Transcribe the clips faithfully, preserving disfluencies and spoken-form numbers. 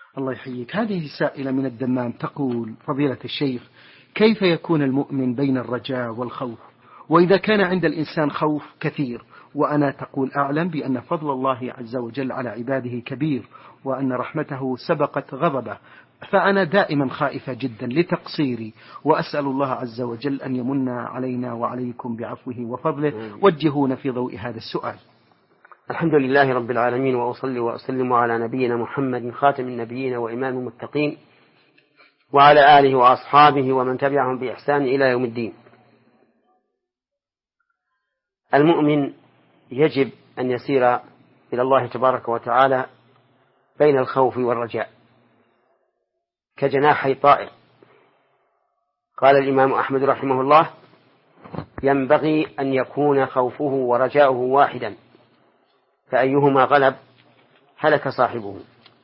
الله يحييك. هذه سائلة من الدمام تقول: فضيلة الشيخ، كيف يكون المؤمن بين الرجاء والخوف؟ وإذا كان عند الإنسان خوف كثير، وأنا تقول أعلم بأن فضل الله عز وجل على عباده كبير، وأن رحمته سبقت غضبه، فأنا دائما خائفة جدا لتقصيري، وأسأل الله عز وجل أن يمن علينا وعليكم بعفوه وفضله. وجهونا في ضوء هذا السؤال. الحمد لله رب العالمين، وأصلي وأسلم على نبينا محمد خاتم النبيين وإمام المتقين، وعلى آله وأصحابه ومن تبعهم بإحسان إلى يوم الدين. المؤمن يجب أن يسير إلى الله تبارك وتعالى بين الخوف والرجاء كجناحي طائر. قال الإمام أحمد رحمه الله: ينبغي أن يكون خوفه ورجاؤه واحدا، فأيهما غلب هلك صاحبه.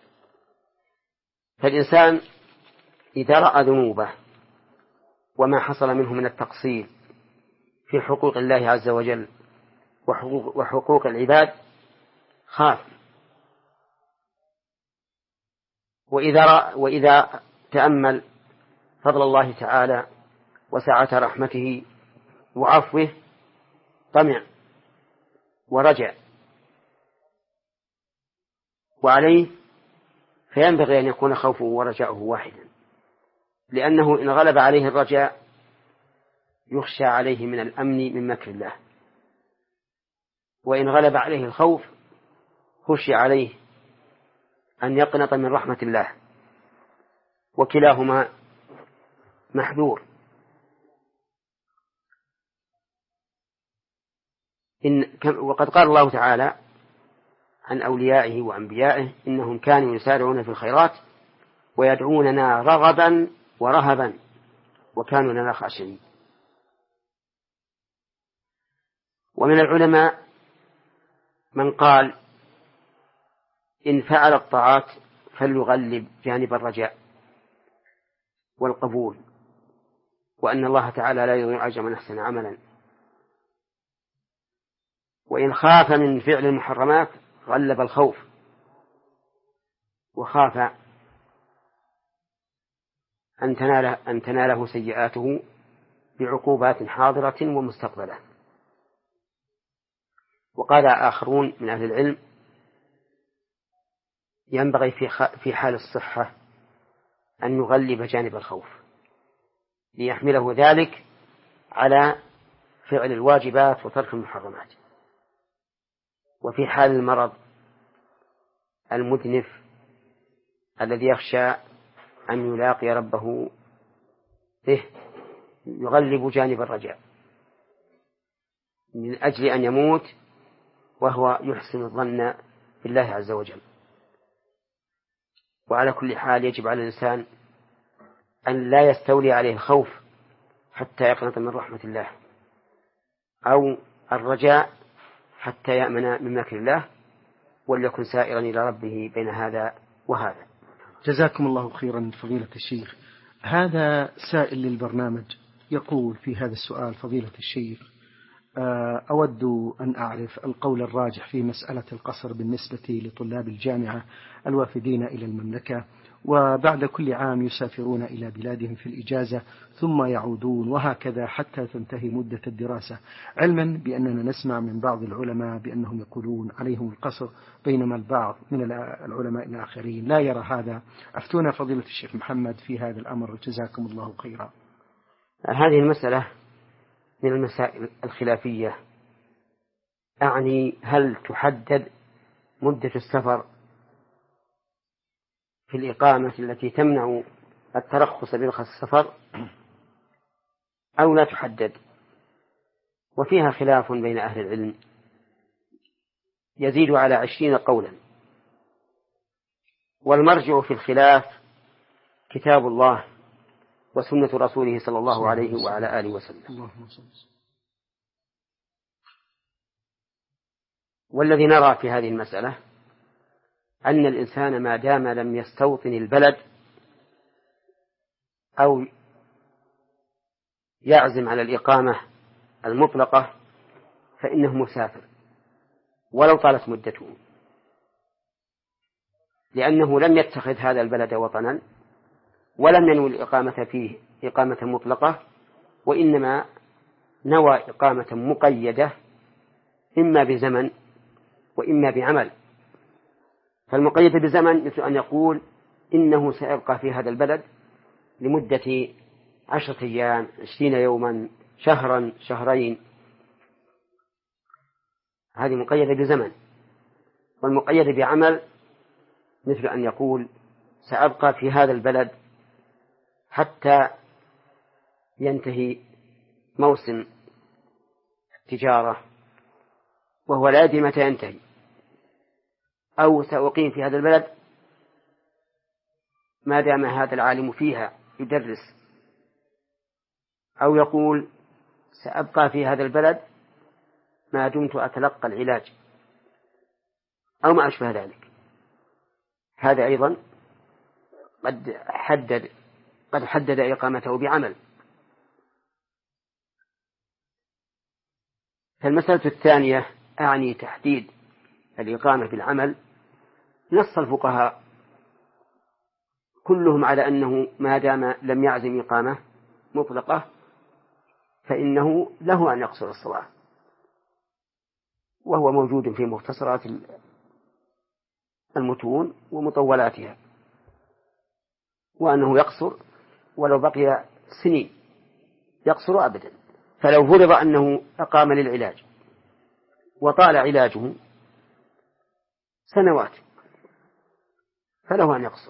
فالإنسان إذا رأى ذنوبه وما حصل منه من التقصير في حقوق الله عز وجل وحقوق, وحقوق العباد خاف. وإذا, رأى وإذا تأمل فضل الله تعالى وسعة رحمته وعفوه طمع ورجع، وعليه فينبغي أن يكون خوفه ورجاؤه واحدا، لأنه إن غلب عليه الرجاء يخشى عليه من الأمن من مكر الله، وإن غلب عليه الخوف خشي عليه أن يقنط من رحمة الله، وكلاهما محذور. إن وقد قال الله تعالى عن أوليائه وأنبيائه: إنهم كانوا يسارعون في الخيرات ويدعوننا رغبا ورهبا وكانوا لنا خاشعين. ومن العلماء من قال: إن فعل الطاعات فليغلب جانب الرجاء والقبول، وأن الله تعالى لا يضيع أجر من أحسن عملا. وإن خاف من فعل المحرمات غلب الخوف، وخاف أن تناله, أن تناله سيئاته بعقوبات حاضرة ومستقبلة. وقال آخرون من أهل العلم: ينبغي في حال الصحة أن يغلب جانب الخوف ليحمله ذلك على فعل الواجبات وترك المحرمات. وفي حال المرض المدنف الذي يخشى أن يلاقي ربه به يغلب جانب الرجاء من أجل أن يموت وهو يحسن الظن بالله عز وجل. وعلى كل حال يجب على الإنسان أن لا يستولي عليه الخوف حتى يقنط من رحمة الله، أو الرجاء حتى يأمن من مكر الله، وليكن سائرا إلى ربه بين هذا وهذا. جزاكم الله خيرا فضيلة الشيخ. هذا سائل للبرنامج يقول في هذا السؤال: فضيلة الشيخ، أود أن أعرف القول الراجح في مسألة القصر بالنسبة لطلاب الجامعة الوافدين إلى المملكة، وبعد كل عام يسافرون إلى بلادهم في الإجازة ثم يعودون، وهكذا حتى تنتهي مدة الدراسة، علما بأننا نسمع من بعض العلماء بأنهم يقولون عليهم القصر، بينما البعض من العلماء الآخرين لا يرى هذا. أفتونا فضيلة الشيخ محمد في هذا الأمر، جزاكم الله خيرا. هذه المسألة من المسائل الخلافية، أعني هل تحدد مدة السفر في الإقامة التي تمنع الترخص برخص السفر أو لا تحدد؟ وفيها خلاف بين أهل العلم يزيد على عشرين قولا، والمرجع في الخلاف كتاب الله وسنة رسوله صلى الله عليه وعلى آله وسلم. والذي نرى في هذه المسألة أن الإنسان ما دام لم يستوطن البلد أو يعزم على الإقامة المطلقة فإنه مسافر ولو طالت مدته، لأنه لم يتخذ هذا البلد وطنا ولم ينوي الإقامة فيه إقامة مطلقة، وإنما نوى إقامة مقيدة إما بزمن وإما بعمل. فالمقيد بزمن مثل أن يقول إنه سيبقى في هذا البلد لمدة عشرة أيام، عشرين يوما، شهرا، شهرين، هذه مقيدة بزمن. والمقيد بعمل مثل أن يقول سأبقى في هذا البلد حتى ينتهي موسم التجارة وهو لا يدري متى ينتهي، أو سأقيم في هذا البلد ما دام هذا العالم فيها يدرس، أو يقول سأبقى في هذا البلد ما دمت أتلقى العلاج، أو ما أشبه ذلك. هذا أيضا قد حدد قد حدد إقامته بعمل. فالمسألة الثانية أعني تحديد الإقامة بالعمل، نص الفقهاء كلهم على أنه ما دام لم يعزم إقامة مطلقة فإنه له أن يقصر الصلاة، وهو موجود في مختصرات المتون ومطولاتها، وأنه يقصر ولو بقي سنين، يقصر أبدا. فلو فرض أنه أقام للعلاج وطال علاجه سنوات فله أن يقصر،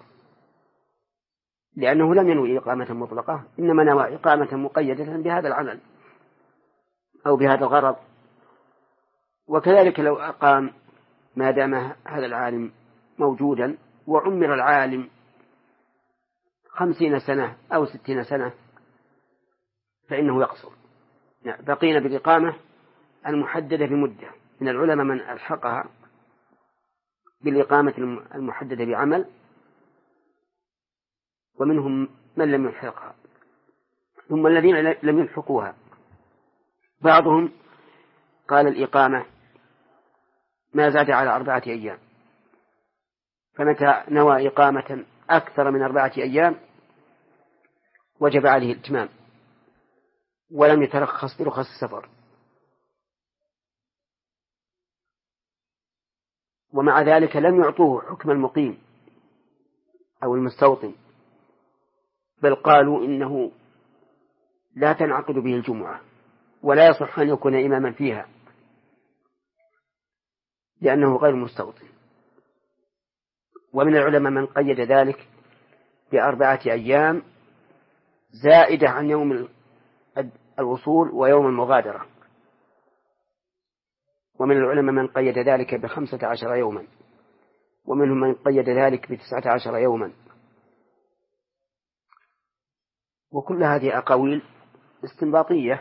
لأنه لم ينوي إقامة مطلقة، إنما نوى إقامة مقيدة بهذا العمل أو بهذا الغرض. وكذلك لو أقام ما دام هذا العالم موجودا وعمر العالم خمسين سنة أو ستين سنة فإنه يقصر. بقينا بالإقامة المحددة بمدة، من العلماء من ألحقها بالإقامة المحددة بعمل، ومنهم من لم يلحقها. ثم الذين لم يلحقوها بعضهم قال الإقامة ما زاد على أربعة أيام، فمتى نوى إقامة أكثر من أربعة أيام وجب عليه الإتمام ولم يترخص برخص السفر. ومع ذلك لم يعطوه حكم المقيم أو المستوطن، بل قالوا إنه لا تنعقد به الجمعة ولا يصح أن يكون إماما فيها لأنه غير مستوطن. ومن العلماء من قيد ذلك بأربعة أيام زائدة عن يوم الوصول ويوم المغادرة، ومن العلماء من قيد ذلك بخمسة عشر يوما، ومنهم من قيد ذلك بتسعة عشر يوما. وكل هذه أقاويل استنباطية،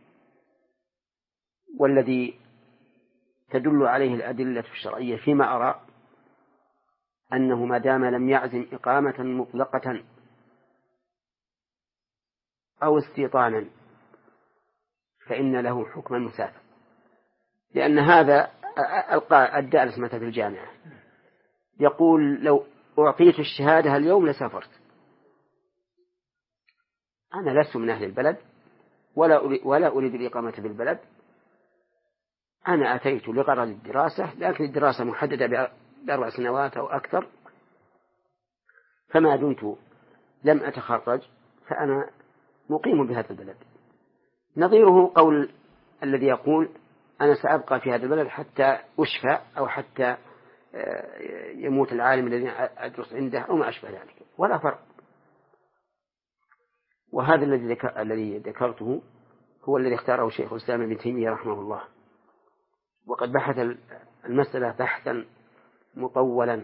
والذي تدل عليه الأدلة الشرعية فيما أرى أنه ما دام لم يعزم إقامة مطلقة أو استيطانا فإن له حكم المسافر، لأن هذا أدى الأسمة في الجامعة يقول لو أعطيت الشهادة اليوم لسافرت. أنا لست من أهل البلد ولا أريد, ولا أريد الإقامة في البلد، أنا أتيت لغرض الدراسة، لكن الدراسة محددة بأربع سنوات أو أكثر، فما دمت لم أتخرج فأنا مقيم بهذا البلد. نظيره قول الذي يقول أنا سأبقى في هذا البلد حتى أشفى أو حتى يموت العالم الذي أدرس عنده أو ما أشبه ذلك، ولا فرق. وهذا الذي الذي ذكرته هو الذي اختاره شيخ الإسلام ابن تيمية رحمه الله، وقد بحث المسألة بحثا مطولا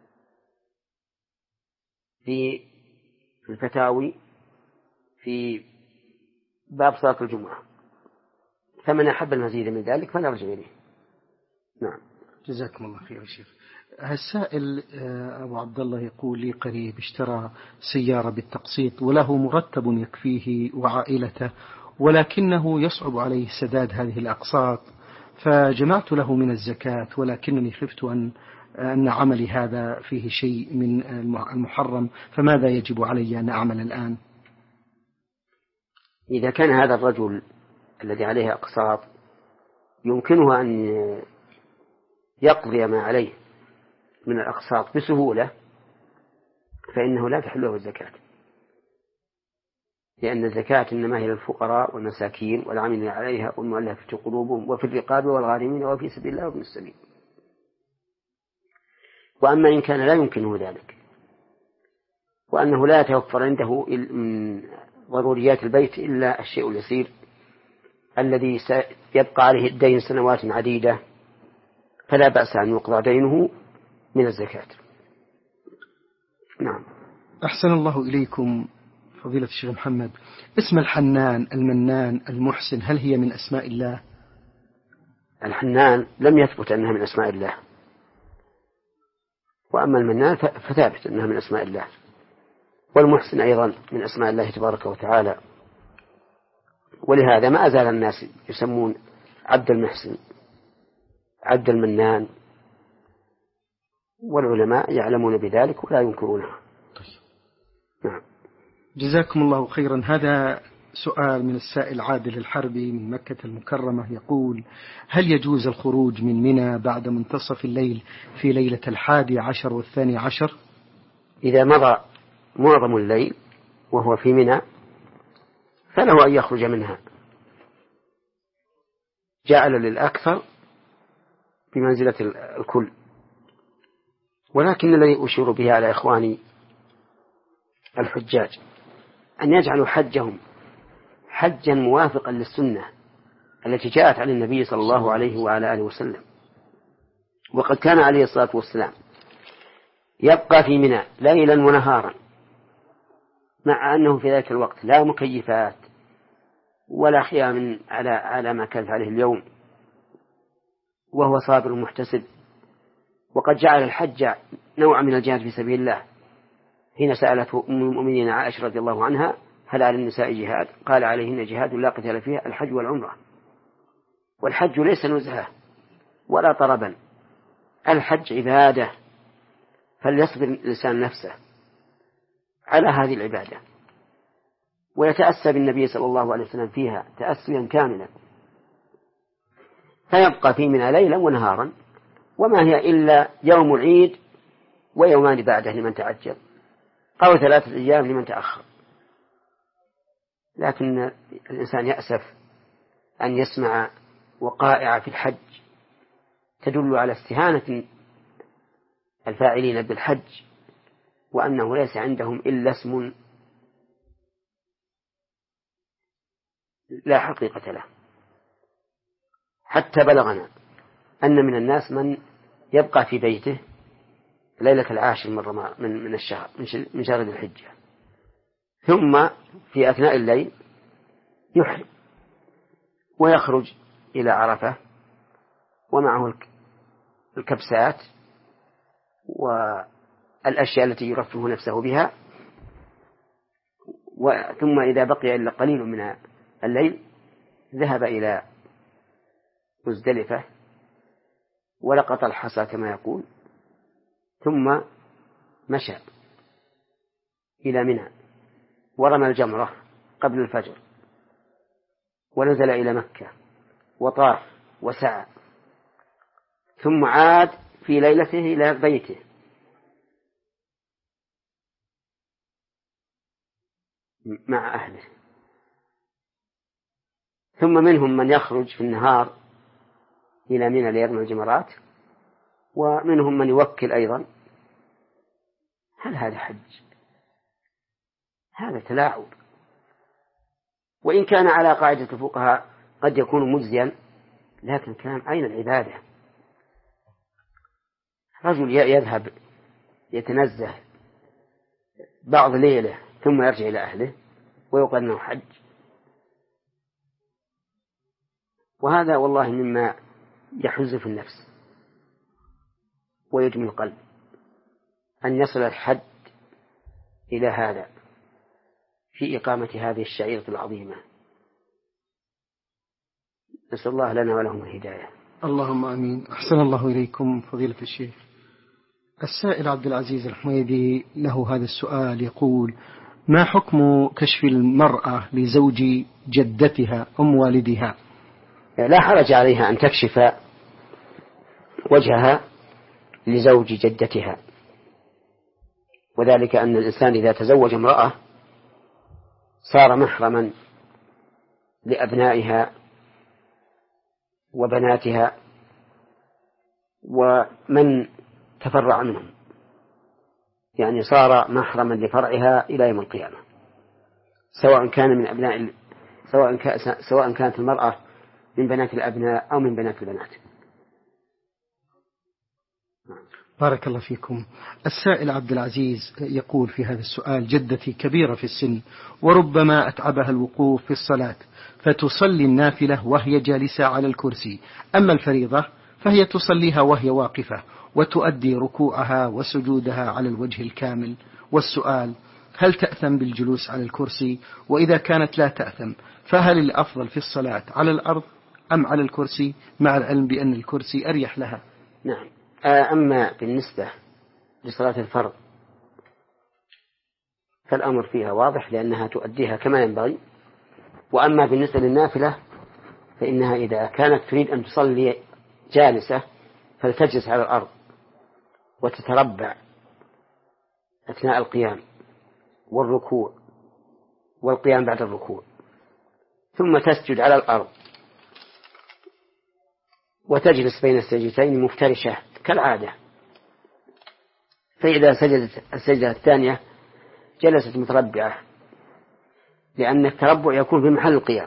في الفتاوي في باب صلاة الجمعة، فمن أحب المزيد من ذلك فنرجع إليه. نعم. جزاكم الله خير يا شيخ. السائل أبو عبد الله يقول لي قريب اشترى سيارة بالتقسيط وله مرتب يكفيه وعائلته، ولكنه يصعب عليه سداد هذه الأقساط، فجمعت له من الزكاة ولكنني خفت أن أن عملي هذا فيه شيء من المحرم، فماذا يجب علي أن أعمل الآن؟ إذا كان هذا الرجل الذي عليه أقساط يمكنه أن يقضي ما عليه من الأقساط بسهولة فإنه لا تحل له الزكاة، لأن الزكاة إنما هي للفقراء والمساكين والعاملين عليها والمؤلفة قلوبهم وفي الرقاب والغارمين وفي سبيل الله وابن السبيل. وأما إن كان لا يمكنه ذلك وأنه لا يتوفر عنده من ضروريات البيت إلا الشيء اليسير الذي يبقى عليه الدين سنوات عديدة، فلا بأس أن يقضى دينه من الزكاة. نعم. أحسن الله إليكم فضيلة الشيخ محمد، اسم الحنان، المنان، المحسن، هل هي من أسماء الله؟ الحنان لم يثبت أنها من أسماء الله، وأما المنان فثابت أنها من أسماء الله، والمحسن أيضا من أسماء الله تبارك وتعالى، ولهذا ما أزال الناس يسمون عبد المحسن، عبد المنان، والعلماء يعلمون بذلك ولا ينكرونها. نعم. جزاكم الله خيرا. هذا سؤال من السائل عادل الحربي من مكة المكرمة، يقول: هل يجوز الخروج من منى بعد منتصف الليل في ليلة الحادي عشر والثاني عشر؟ إذا مضى معظم الليل وهو في منى فله أن يخرج منها، جعل للأكثر بمنزلة الكل. ولكن الذي أشير به على إخواني الحجاج أن يجعلوا حجهم حجا موافقا للسنة التي جاءت عن النبي صلى الله عليه وعلى آله وسلم. وقد كان عليه الصلاة والسلام يبقى في منى ليلا ونهارا، مع أنه في ذلك الوقت لا مكيفات ولا خيام على على ما كانت عليه اليوم، وهو صابر محتسب. وقد جعل الحج نوع من الجهاد في سبيل الله. حين سألته أم المؤمنين عائشة رضي الله عنها: هل على النساء جهاد؟ قال: عليهن جهاد لا قتال فيه، الحج والعمرة. والحج ليس نزهة ولا طربا، الحج عبادة، فليصبر الإنسان نفسه على هذه العبادة ويتأسى بالنبي صلى الله عليه وسلم فيها تأسيا كاملا، فيبقى في منى ليلا ونهارا، وما هي إلا يوم العيد ويومان بعده لمن تعجل، أو ثلاثة أيام لمن تأخر. لكن الإنسان يأسف أن يسمع وقائع في الحج تدل على استهانة الفاعلين بالحج، وأنه ليس عندهم إلا اسم لا حقيقة له. حتى بلغنا أن من الناس من يبقى في بيته ليلة العاشر من من الشهر من شهر الحجة، ثم في أثناء الليل يحرم ويخرج إلى عرفة ومعه الكبسات والأشياء التي يرفه نفسه بها، ثم إذا بقي إلا قليل من الليل ذهب إلى مزدلفة ولقط الحصى كما يقول، ثم مشى إلى منى ورمى الجمرة قبل الفجر ونزل إلى مكة وطاف وسعى، ثم عاد في ليلته إلى بيته مع أهله. ثم منهم من يخرج في النهار إلى منى ليرمي الجمرات، ومنهم من يوكل أيضا. هل هذا حج؟ هذا تلاعب. وإن كان على قاعدة الفقهاء قد يكون مجزيا، لكن كان أين العبادة؟ رجل يذهب يتنزه بعض ليلة ثم يرجع إلى أهله ويقال أنه حج. وهذا والله مما يحز في النفس ويدمي القلب أن يصل الحد إلى هذا في إقامة هذه الشعيرة العظيمة. نسأل الله لنا ولهم الهداية. اللهم آمين. أحسن الله إليكم فضيلة الشيخ. السائل عبد العزيز الحميدي له هذا السؤال، يقول: ما حكم كشف المرأة لزوج جدتها أم والدها؟ لا حرج عليها أن تكشف وجهها لزوج جدتها، وذلك أن الإنسان إذا تزوج امرأة صار محرما لأبنائها وبناتها ومن تفرع منهم، يعني صار محرما لفرعها إلى يوم القيامة، سواء كان من أبناء سواء سواء كانت المرأة من بنات الأبناء أو من بنات البنات. بارك الله فيكم. السائل عبد العزيز يقول في هذا السؤال: جدتي كبيرة في السن وربما أتعبها الوقوف في الصلاة، فتصلي النافلة وهي جالسة على الكرسي، أما الفريضة فهي تصليها وهي واقفة وتؤدي ركوعها وسجودها على الوجه الكامل. والسؤال: هل تأثم بالجلوس على الكرسي؟ وإذا كانت لا تأثم فهل الأفضل في الصلاة على الأرض أم على الكرسي، مع العلم بأن الكرسي أريح لها؟ نعم. أما بالنسبة لصلاة الفرض فالأمر فيها واضح لأنها تؤديها كما ينبغي، وأما بالنسبة للنافلة فإنها إذا كانت تريد أن تصلي جالسة فلتجلس على الأرض وتتربع أثناء القيام والركوع والقيام بعد الركوع، ثم تسجد على الأرض وتجلس بين السجدتين مفترشة كالعادة، فإذا سجدت السجدة الثانية جلست متربعة، لأن التربع يكون في محل القيام،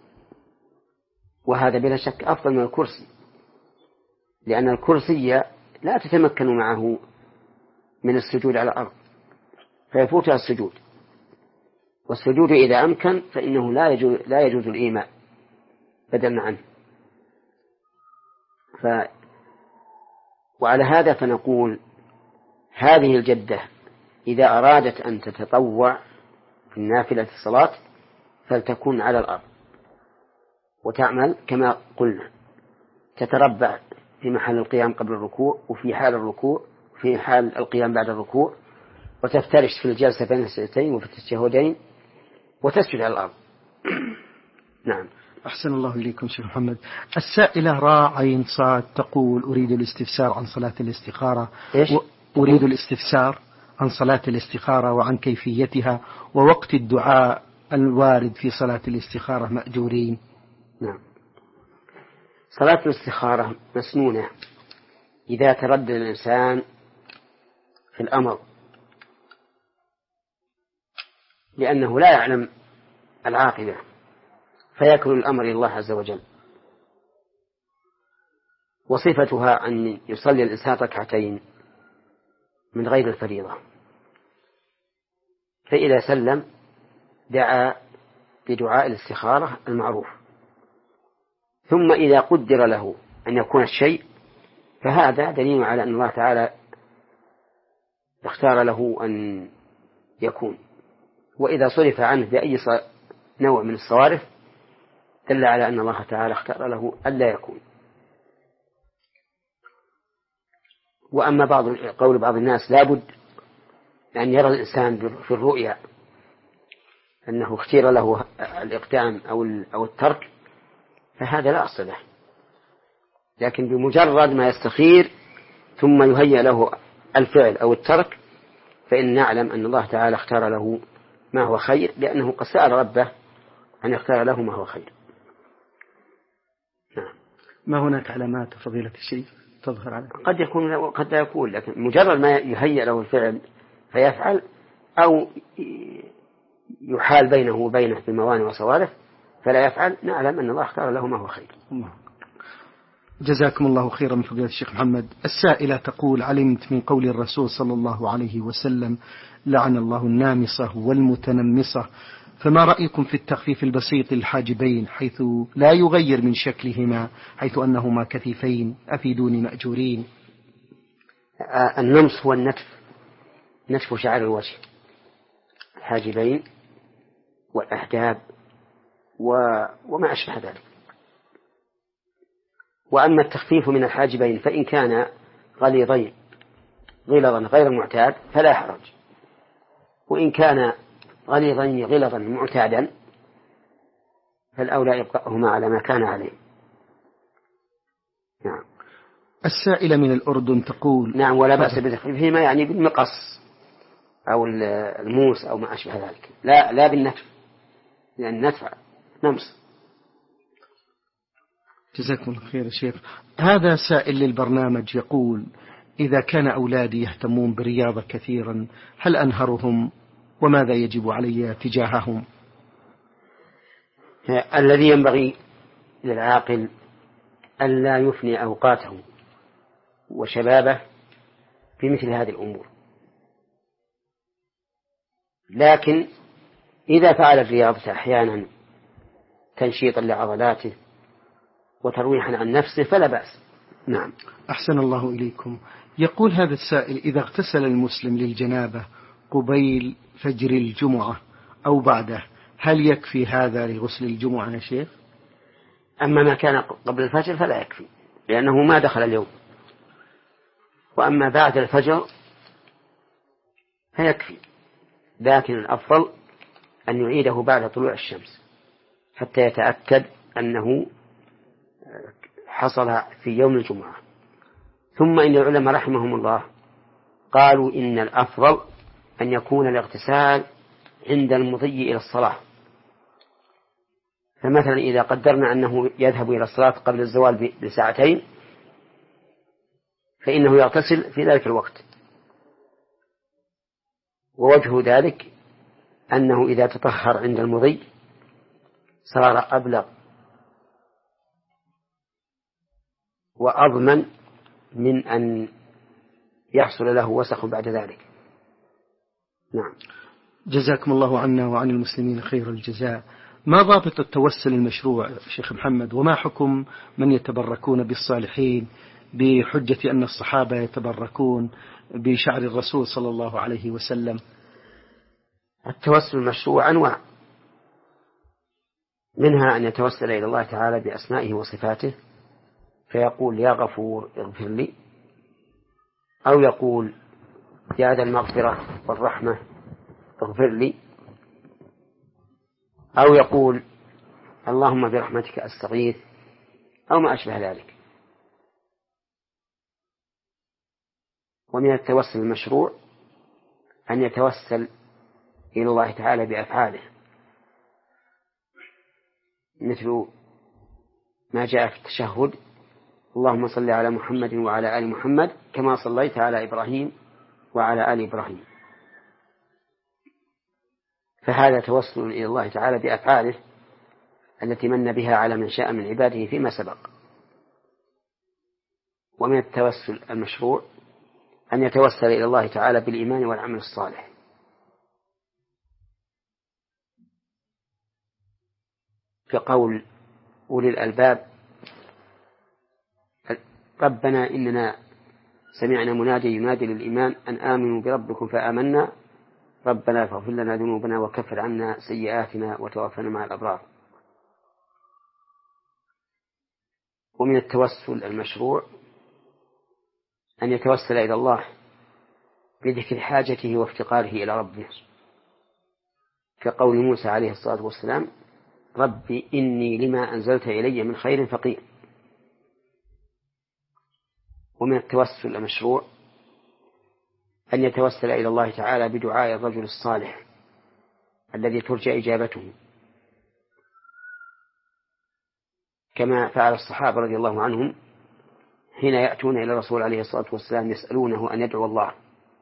وهذا بلا شك أفضل من الكرسي، لأن الكرسي لا تتمكن معه من السجود على الأرض فيفوتها السجود، والسجود إذا أمكن فإنه لا يجوز, لا يجوز الإيماء بدلا عنه. ف... وعلى هذا فنقول هذه الجدة إذا أرادت أن تتطوع في النافلة الصلاة فلتكون على الأرض وتعمل كما قلنا، تتربع في محل القيام قبل الركوع وفي حال الركوع في حال القيام بعد الركوع، وتفترش في الجلسة بين السجدتين وفي التشهدين وتسجد على الأرض. نعم. أحسن الله إليكم شيخ محمد. السائلة راء عين صاد تقول: أريد الاستفسار عن صلاة الاستخارة. إيش؟ أريد الاستفسار عن صلاة الاستخارة وعن كيفيتها ووقت الدعاء الوارد في صلاة الاستخارة مأجورين. نعم. صلاة الاستخارة مسنونة إذا تردد الإنسان في الأمر، لأنه لا يعلم العاقبة فيكل الأمر إلى الله عز وجل. وصفتها أن يصلي الإنسان ركعتين من غير الفريضة، فإذا سلم دعا بدعاء الاستخارة المعروف، ثم إذا قدر له أن يكون الشيء فهذا دليل على أن الله تعالى اختار له أن يكون، وإذا صرف عنه بأي نوع من الصوارف دل على أن الله تعالى اختار له ألا يكون. وأما بعض قول بعض الناس لابد أن يرى الإنسان في الرؤيا أنه اختير له الإقدام أو الترك فهذا لا أصل له، لكن بمجرد ما يستخير ثم يهيأ له الفعل أو الترك فإن نعلم أن الله تعالى اختار له ما هو خير، لأنه قد سأل ربه أن يختار له ما هو خير. نعم. ما هناك علامات فضيلة الشيخ تظهر على قد يكون وقد لا يكون، لكن مجرد ما يهيأ له الفعل فيفعل أو يحال بينه وبينه بموانع وصوارف فلا يفعل، نعلم أن الله اختار له ما هو خير. الله. جزاكم الله خيرا من فضيلة الشيخ محمد. السائلة تقول: علمت من قول الرسول صلى الله عليه وسلم: لعن الله النامصة والمتنمصة، فما رأيكم في التخفيف البسيط للحاجبين حيث لا يغير من شكلهما حيث أنهما كثيفين؟ أفيدوني مأجورين. النمص هو النتف، نتف شعر الوجه، الحاجبين والأحداب وما أشبه ذلك. وأما التخفيف من الحاجبين فإن كان غليظين غلظا غير معتاد فلا حرج، وإن كان غليظين غلظا معتادا فالأولى إبقاؤهما على ما كان عليه. نعم. السائلة من الأردن تقول نعم ولا بأس بتخفيفهما يعني بالمقص أو الموس أو ما أشبه ذلك، لا لا بالنتف، لأن النتف نمص. جزاكم الله خير يا شيخ. هذا سائل للبرنامج يقول: إذا كان أولادي يهتمون بالرياضة كثيرا هل أنهرهم وماذا يجب علي تجاههم؟ الذي ينبغي للعاقل ألا يفني أوقاته وشبابه في مثل هذه الأمور، لكن إذا فعل الرياضة أحيانا تنشيطا لعضلاته وترويحا عن نفسه فلا بأس. نعم. أحسن الله إليكم. يقول هذا السائل: إذا اغتسل المسلم للجنابة قبيل فجر الجمعة أو بعده هل يكفي هذا لغسل الجمعة يا شيخ؟ أما ما كان قبل الفجر فلا يكفي لأنه ما دخل اليوم، وأما بعد الفجر فيكفي، لكن الأفضل أن يعيده بعد طلوع الشمس حتى يتأكد أنه حصل في يوم الجمعة. ثم إن العلماء رحمهم الله قالوا إن الأفضل أن يكون الاغتسال عند المضي إلى الصلاة، فمثلا إذا قدرنا أنه يذهب إلى الصلاة قبل الزوال بساعتين فإنه يغتسل في ذلك الوقت، ووجه ذلك أنه إذا تطهر عند المضي صار أبلغ وأضمن من أن يحصل له وسخ بعد ذلك. نعم. جزاكم الله عنا وعن المسلمين خير الجزاء. ما ضابط التوسل المشروع شيخ محمد، وما حكم من يتبركون بالصالحين بحجة أن الصحابة يتبركون بشعر الرسول صلى الله عليه وسلم؟ التوسل المشروع أنواع، منها أن يتوسل إلى الله تعالى بأسمائه وصفاته فيقول: يا غفور اغفر لي، أو يقول: يا ذا المغفرة والرحمة اغفر لي، أو يقول: اللهم برحمتك أستغيث، أو ما أشبه ذلك. ومن التوسل المشروع أن يتوسل إلى الله تعالى بأفعاله، مثل ما جاء في التشهد: اللهم صل على محمد وعلى آل محمد كما صليت على إبراهيم وعلى آل إبراهيم. فهذا توسل إلى الله تعالى بأفعاله التي من بها على من شاء من عباده فيما سبق. ومن التوسل المشروع أن يتوسل إلى الله تعالى بالإيمان والعمل الصالح، كقول أولي الألباب: ربنا إننا سمعنا منادي ينادي للإيمان أن آمنوا بربكم فآمنا ربنا فاغفر لنا ذنوبنا وكفر عنا سيئاتنا وتوفنا مع الأبرار. ومن التوسل المشروع أن يتوسل إلى الله بذكر حاجته وافتقاره إلى ربه، كقول موسى عليه الصلاة والسلام: ربي إني لما أنزلت إلي من خير فقير. ومن التوسل المشروع أن يتوسل إلى الله تعالى بدعاء الرجل الصالح الذي ترجى إجابته، كما فعل الصحابة رضي الله عنهم حين يأتون إلى الرسول عليه الصلاة والسلام يسألونه أن يدعو الله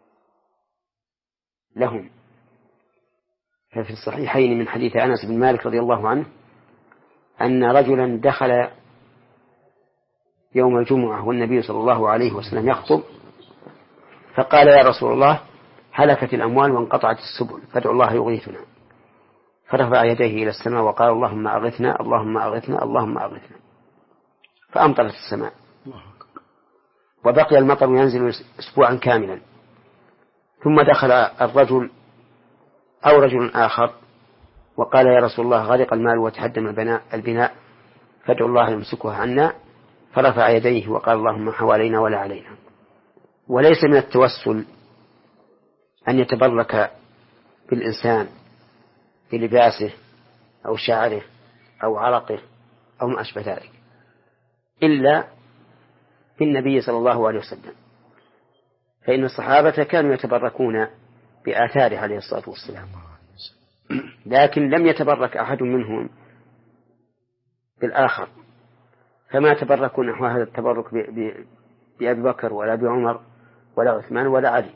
لهم. ففي الصحيحين من حديث أنس بن مالك رضي الله عنه أن رجلا دخل يوم الجمعة والنبي صلى الله عليه وسلم يخطب فقال: يا رسول الله هلكت الأموال وانقطعت السبل فادعوا الله يغيثنا. فرفع يديه إلى السماء وقال: اللهم أغثنا اللهم أغثنا اللهم أغثنا، فأمطرت السماء وبقي المطر ينزل أسبوعا كاملا. ثم دخل الرجل أو رجل آخر وقال: يا رسول الله غرق المال وتهدم البناء البناء فادعوا الله يمسكه عنا. فرفع يديه وقال: اللهم حوالينا ولا علينا. وليس من التوسل أن يتبرك بالإنسان بلباسه أو شعره أو عرقه أو ما أشبه ذلك، إلا بالنبي صلى الله عليه وسلم، فإن الصحابة كانوا يتبركون بآثاره عليه الصلاة والسلام، لكن لم يتبرك أحد منهم بالآخر، فما تبركوا نحو هذا التبرك بأبي بكر ولا بعمر ولا عثمان ولا علي.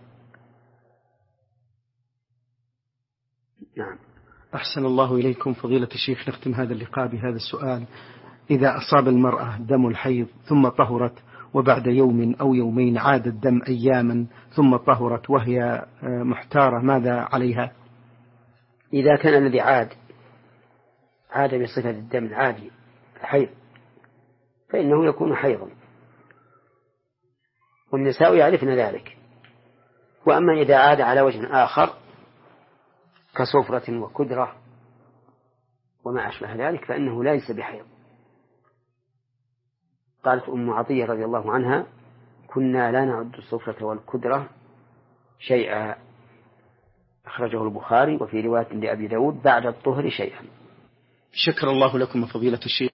نعم. أحسن الله إليكم فضيلة الشيخ. نختم هذا اللقاء بهذا السؤال: إذا أصاب المرأة دم الحيض ثم طهرت وبعد يوم أو يومين عاد الدم أياما ثم طهرت وهي محتارة، ماذا عليها؟ إذا كان الذي عاد عاد بصفة الدم العادي الحيض فإنه يكون حيضا، والنساء يعرفن ذلك. وأما إذا عاد على وجه آخر كصفرة وكدرة وما أشبه ذلك فإنه ليس بحيض. قالت أم عطية رضي الله عنها: كنا لا نعد الصفرة والكدرة شيئا، أخرجه البخاري، وفي رواية لأبي داود بعد الطهر شيئا. شكر الله لكم فضيلة الشيخ.